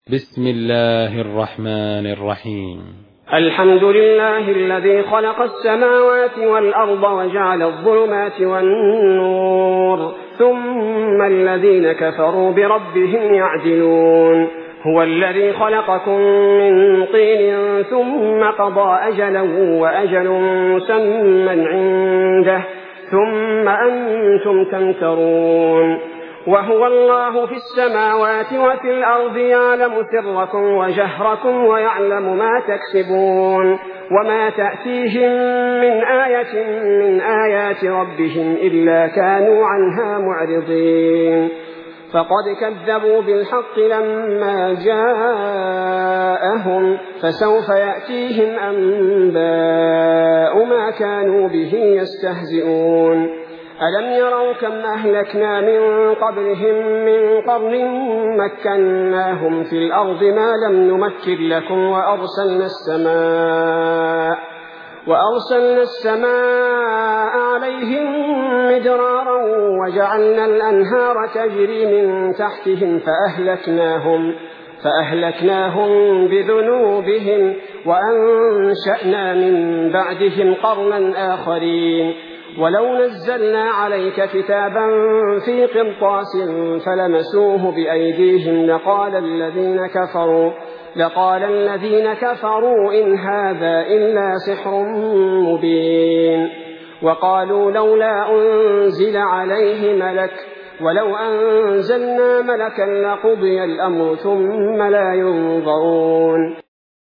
بسم الله الرحمن الرحيم. الحمد لله الذي خلق السماوات والأرض وجعل الظلمات والنور ثم الذين كفروا بربهم يعدلون. هو الذي خلقكم من طين ثم قضى أجلا وأجل مسمى عنده ثم أنتم تمترون. وهو الله في السماوات وفي الأرض يعلم سركم وجهركم ويعلم ما تكسبون وما تأتيهم من آية من آيات ربهم إلا كانوا عنها معرضين. فقد كذبوا بالحق لما جاءهم فسوف يأتيهم أنباء ما كانوا به يستهزئون. ألم يروا كم أهلكنا من قبلهم من قرن مكناهم في الأرض ما لم نمكن لكم وأرسلنا السماء عليهم مدرارا وجعلنا الأنهار تجري من تحتهم فأهلكناهم بذنوبهم وأنشأنا من بعدهم قرنا آخرين. ولو نزلنا عليك كتابا في قرطاس فلمسوه بأيديهم لقال الذين كفروا إن هذا إلا سحر مبين. وقالوا لولا أنزل عليه ملك ولو أنزلنا ملكا لقضي الأمر ثم لا ينظرون.